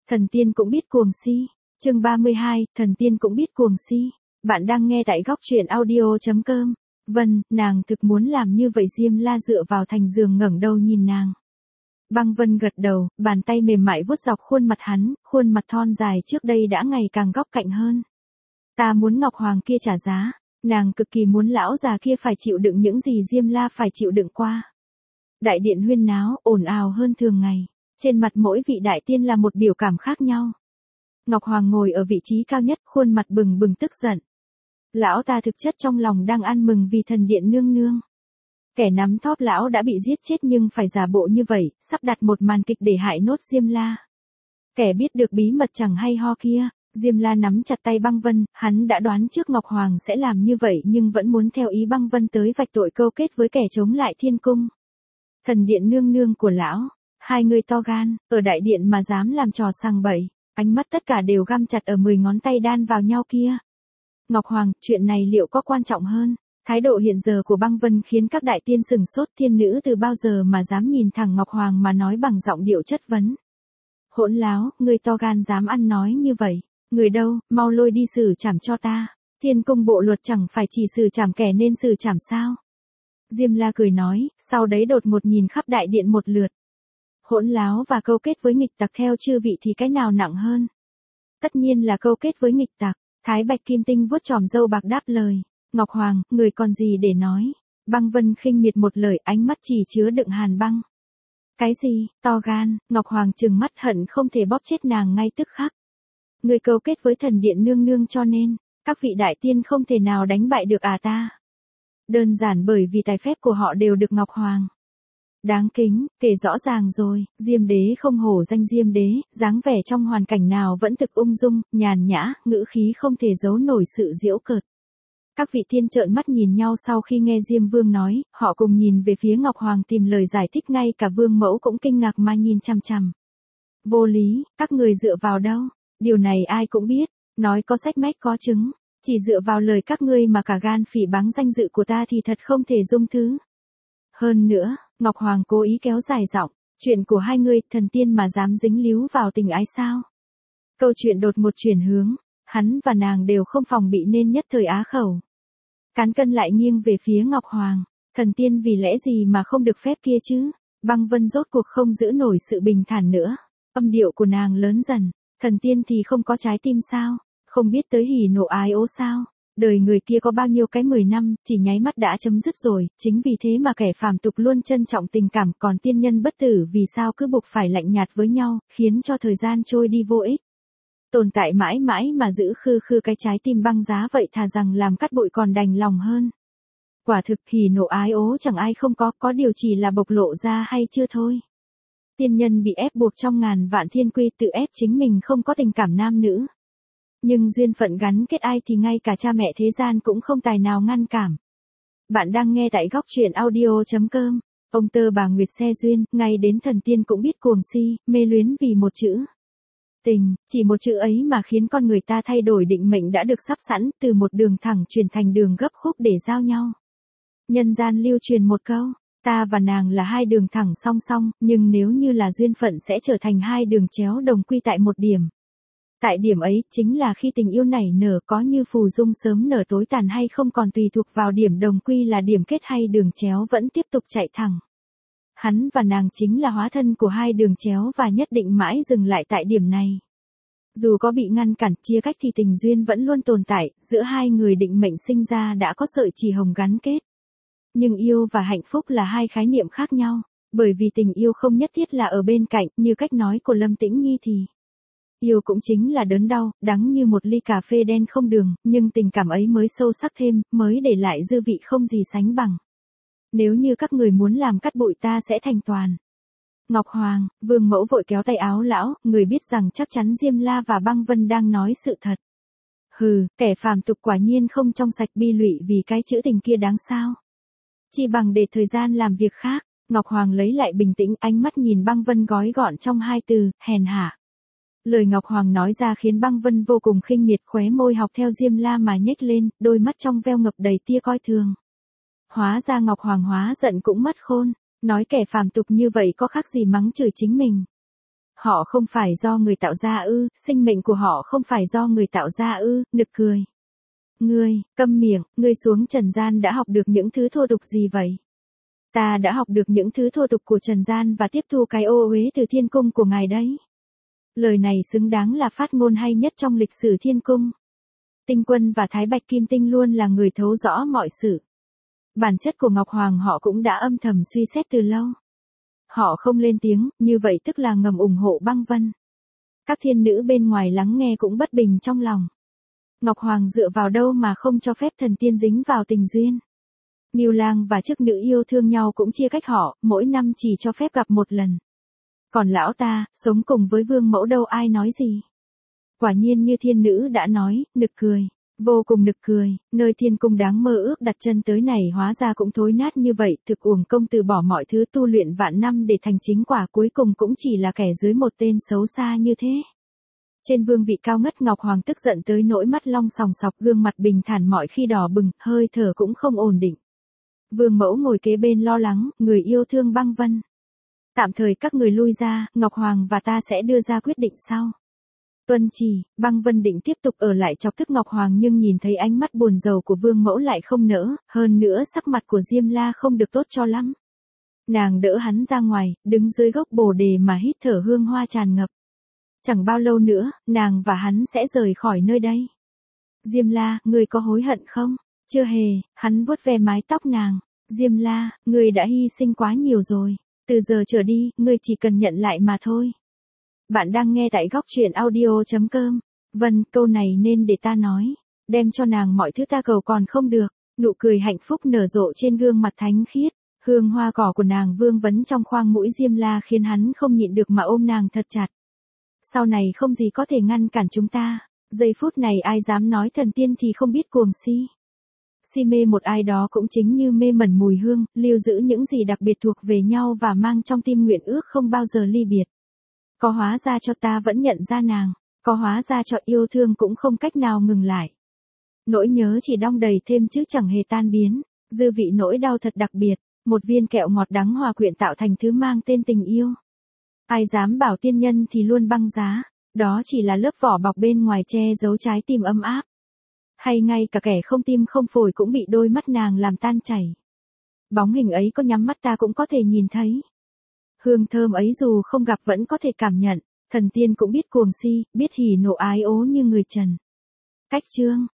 Thần tiên cũng biết cuồng si. Chương 32, thần tiên cũng biết cuồng si. Bạn đang nghe tại góc truyện audio.com. Vân, nàng thực muốn làm như vậy. Diêm La dựa vào thành giường ngẩng đầu nhìn nàng. Băng Vân gật đầu, bàn tay mềm mại vuốt dọc khuôn mặt hắn, khuôn mặt thon dài trước đây đã ngày càng góc cạnh hơn. Ta muốn Ngọc Hoàng kia trả giá, nàng cực kỳ muốn lão già kia phải chịu đựng những gì Diêm La phải chịu đựng qua. Đại điện huyên náo, ồn ào hơn thường ngày. Trên mặt mỗi vị đại tiên là một biểu cảm khác nhau. Ngọc Hoàng ngồi ở vị trí cao nhất, khuôn mặt bừng bừng tức giận. Lão ta thực chất trong lòng đang ăn mừng vì thần điện nương nương. Kẻ nắm thóp lão đã bị giết chết nhưng phải giả bộ như vậy, sắp đặt một màn kịch để hại nốt Diêm La. Kẻ biết được bí mật chẳng hay ho kia, Diêm La nắm chặt tay Băng Vân, hắn đã đoán trước Ngọc Hoàng sẽ làm như vậy nhưng vẫn muốn theo ý Băng Vân tới vạch tội câu kết với kẻ chống lại thiên cung. Thần điện nương nương của lão. Hai người to gan, ở đại điện mà dám làm trò sằng bậy, ánh mắt tất cả đều găm chặt ở 10 ngón tay đan vào nhau kia. Ngọc Hoàng, chuyện này liệu có quan trọng hơn? Thái độ hiện giờ của Băng Vân khiến các đại tiên sừng sốt. Thiên nữ từ bao giờ mà dám nhìn thẳng Ngọc Hoàng mà nói bằng giọng điệu chất vấn. Hỗn láo, người to gan dám ăn nói như vậy. Người đâu, mau lôi đi xử trảm cho ta. Thiên cung bộ luật chẳng phải chỉ xử trảm kẻ nên xử trảm sao? Diêm La cười nói, sau đấy đột ngột nhìn khắp đại điện một lượt. Hỗn láo và câu kết với nghịch tặc theo chư vị thì cái nào nặng hơn? Tất nhiên là câu kết với nghịch tặc. Thái Bạch Kim Tinh vuốt tròm râu bạc đáp lời. Ngọc Hoàng, người còn gì để nói? Băng Vân khinh miệt một lời, ánh mắt chỉ chứa đựng hàn băng. Cái gì, to gan? Ngọc Hoàng trừng mắt hận không thể bóp chết nàng ngay tức khắc. Người câu kết với thần điện nương nương cho nên, các vị đại tiên không thể nào đánh bại được ta. Đơn giản bởi vì tài phép của họ đều được Ngọc Hoàng. Đáng kính, kể rõ ràng rồi, Diêm Đế không hổ danh Diêm Đế, dáng vẻ trong hoàn cảnh nào vẫn thực ung dung, nhàn nhã, ngữ khí không thể giấu nổi sự giễu cợt. Các vị tiên trợn mắt nhìn nhau sau khi nghe Diêm Vương nói, họ cùng nhìn về phía Ngọc Hoàng tìm lời giải thích, ngay cả Vương Mẫu cũng kinh ngạc mà nhìn chằm chằm. Vô lý, các người dựa vào đâu? Điều này ai cũng biết, nói có sách mách có chứng, chỉ dựa vào lời các ngươi mà cả gan phỉ báng danh dự của ta thì thật không thể dung thứ. Hơn nữa, Ngọc Hoàng cố ý kéo dài giọng, chuyện của hai người, thần tiên mà dám dính líu vào tình ái sao? Câu chuyện đột ngột chuyển hướng, hắn và nàng đều không phòng bị nên nhất thời á khẩu. Cán cân lại nghiêng về phía Ngọc Hoàng, thần tiên vì lẽ gì mà không được phép kia chứ? Băng Vân rốt cuộc không giữ nổi sự bình thản nữa, âm điệu của nàng lớn dần, thần tiên thì không có trái tim sao? Không biết tới hỉ nộ ái ố sao? Đời người kia có bao nhiêu cái 10 năm, chỉ nháy mắt đã chấm dứt rồi, chính vì thế mà kẻ phàm tục luôn trân trọng tình cảm, còn tiên nhân bất tử vì sao cứ buộc phải lạnh nhạt với nhau, khiến cho thời gian trôi đi vô ích. Tồn tại mãi mãi mà giữ khư khư cái trái tim băng giá vậy, thà rằng làm cát bụi còn đành lòng hơn. Quả thực hỉ nộ ái ố chẳng ai không có điều chỉ là bộc lộ ra hay chưa thôi. Tiên nhân bị ép buộc trong ngàn vạn thiên quy, tự ép chính mình không có tình cảm nam nữ. Nhưng duyên phận gắn kết ai thì ngay cả cha mẹ thế gian cũng không tài nào ngăn cản. Bạn đang nghe tại góc truyện audio.com. Ông tơ bà Nguyệt xe duyên, ngay đến thần tiên cũng biết cuồng si, mê luyến vì một chữ. Tình, chỉ một chữ ấy mà khiến con người ta thay đổi định mệnh đã được sắp sẵn, từ một đường thẳng chuyển thành đường gấp khúc để giao nhau. Nhân gian lưu truyền một câu, ta và nàng là hai đường thẳng song song, nhưng nếu như là duyên phận sẽ trở thành hai đường chéo đồng quy tại một điểm. Tại điểm ấy, chính là khi tình yêu nảy nở, có như phù dung sớm nở tối tàn hay không còn tùy thuộc vào điểm đồng quy là điểm kết hay đường chéo vẫn tiếp tục chạy thẳng. Hắn và nàng chính là hóa thân của hai đường chéo và nhất định mãi dừng lại tại điểm này. Dù có bị ngăn cản, chia cách thì tình duyên vẫn luôn tồn tại, giữa hai người định mệnh sinh ra đã có sợi chỉ hồng gắn kết. Nhưng yêu và hạnh phúc là hai khái niệm khác nhau, bởi vì tình yêu không nhất thiết là ở bên cạnh, như cách nói của Lâm Tĩnh Nhi thì yêu cũng chính là đớn đau, đắng như một ly cà phê đen không đường, nhưng tình cảm ấy mới sâu sắc thêm, mới để lại dư vị không gì sánh bằng. Nếu như các người muốn làm cát bụi ta sẽ thành toàn. Ngọc Hoàng, Vương Mẫu vội kéo tay áo lão, người biết rằng chắc chắn Diêm La và Băng Vân đang nói sự thật. Hừ, kẻ phàm tục quả nhiên không trong sạch, bi lụy vì cái chữ tình kia đáng sao. Chỉ bằng để thời gian làm việc khác. Ngọc Hoàng lấy lại bình tĩnh, ánh mắt nhìn Băng Vân gói gọn trong hai từ, hèn hạ. Lời Ngọc Hoàng nói ra khiến Băng Vân vô cùng khinh miệt, khóe môi học theo Diêm La mà nhếch lên, đôi mắt trong veo ngập đầy tia coi thường. Hóa ra Ngọc Hoàng hóa giận cũng mất khôn, nói kẻ phàm tục như vậy có khác gì mắng chửi chính mình. Họ không phải do người tạo ra ư, sinh mệnh của họ không phải do người tạo ra ư, nực cười. Ngươi, câm miệng, ngươi xuống trần gian đã học được những thứ thô tục gì vậy? Ta đã học được những thứ thô tục của trần gian và tiếp thu cái ô uế từ thiên cung của ngài đấy. Lời này xứng đáng là phát ngôn hay nhất trong lịch sử thiên cung. Tinh Quân và Thái Bạch Kim Tinh luôn là người thấu rõ mọi sự. Bản chất của Ngọc Hoàng họ cũng đã âm thầm suy xét từ lâu. Họ không lên tiếng, như vậy tức là ngầm ủng hộ Băng Vân. Các thiên nữ bên ngoài lắng nghe cũng bất bình trong lòng. Ngọc Hoàng dựa vào đâu mà không cho phép thần tiên dính vào tình duyên. Ngưu Lang và chức nữ yêu thương nhau cũng chia cách họ, mỗi năm chỉ cho phép gặp một lần. Còn lão ta, sống cùng với vương mẫu đâu ai nói gì. Quả nhiên như thiên nữ đã nói, nực cười. Vô cùng nực cười, nơi thiên cung đáng mơ ước đặt chân tới này hóa ra cũng thối nát như vậy, thực uổng công từ bỏ mọi thứ tu luyện vạn năm để thành chính quả cuối cùng cũng chỉ là kẻ dưới một tên xấu xa như thế. Trên vương vị cao ngất Ngọc Hoàng tức giận tới nỗi mắt long sòng sọc, gương mặt bình thản mọi khi đỏ bừng, hơi thở cũng không ổn định. Vương mẫu ngồi kế bên lo lắng, người yêu thương Băng Vân. Tạm thời các người lui ra, Ngọc Hoàng và ta sẽ đưa ra quyết định sau. Tuân chỉ, Băng Vân định tiếp tục ở lại chọc tức Ngọc Hoàng nhưng nhìn thấy ánh mắt buồn rầu của vương mẫu lại không nỡ, hơn nữa sắc mặt của Diêm La không được tốt cho lắm. Nàng đỡ hắn ra ngoài, đứng dưới gốc bồ đề mà hít thở hương hoa tràn ngập. Chẳng bao lâu nữa, nàng và hắn sẽ rời khỏi nơi đây. Diêm La, ngươi có hối hận không? Chưa hề, hắn vuốt ve mái tóc nàng. Diêm La, ngươi đã hy sinh quá nhiều rồi. Từ giờ trở đi, ngươi chỉ cần nhận lại mà thôi. Bạn đang nghe tại góc truyện audio.com. Vâng, câu này nên để ta nói. Đem cho nàng mọi thứ ta cầu còn không được. Nụ cười hạnh phúc nở rộ trên gương mặt thánh khiết. Hương hoa cỏ của nàng vương vấn trong khoang mũi Diêm La khiến hắn không nhịn được mà ôm nàng thật chặt. Sau này không gì có thể ngăn cản chúng ta. Giây phút này ai dám nói thần tiên thì không biết cuồng si. Si mê một ai đó cũng chính như mê mẩn mùi hương, lưu giữ những gì đặc biệt thuộc về nhau và mang trong tim nguyện ước không bao giờ ly biệt. Có hóa ra cho ta vẫn nhận ra nàng, có hóa ra cho yêu thương cũng không cách nào ngừng lại. Nỗi nhớ chỉ đong đầy thêm chứ chẳng hề tan biến, dư vị nỗi đau thật đặc biệt, một viên kẹo ngọt đắng hòa quyện tạo thành thứ mang tên tình yêu. Ai dám bảo tiên nhân thì luôn băng giá, đó chỉ là lớp vỏ bọc bên ngoài che giấu trái tim ấm áp. Hay ngay cả kẻ không tim không phổi cũng bị đôi mắt nàng làm tan chảy. Bóng hình ấy có nhắm mắt ta cũng có thể nhìn thấy. Hương thơm ấy dù không gặp vẫn có thể cảm nhận, thần tiên cũng biết cuồng si, biết hỉ nộ ái ố như người trần. Cách chương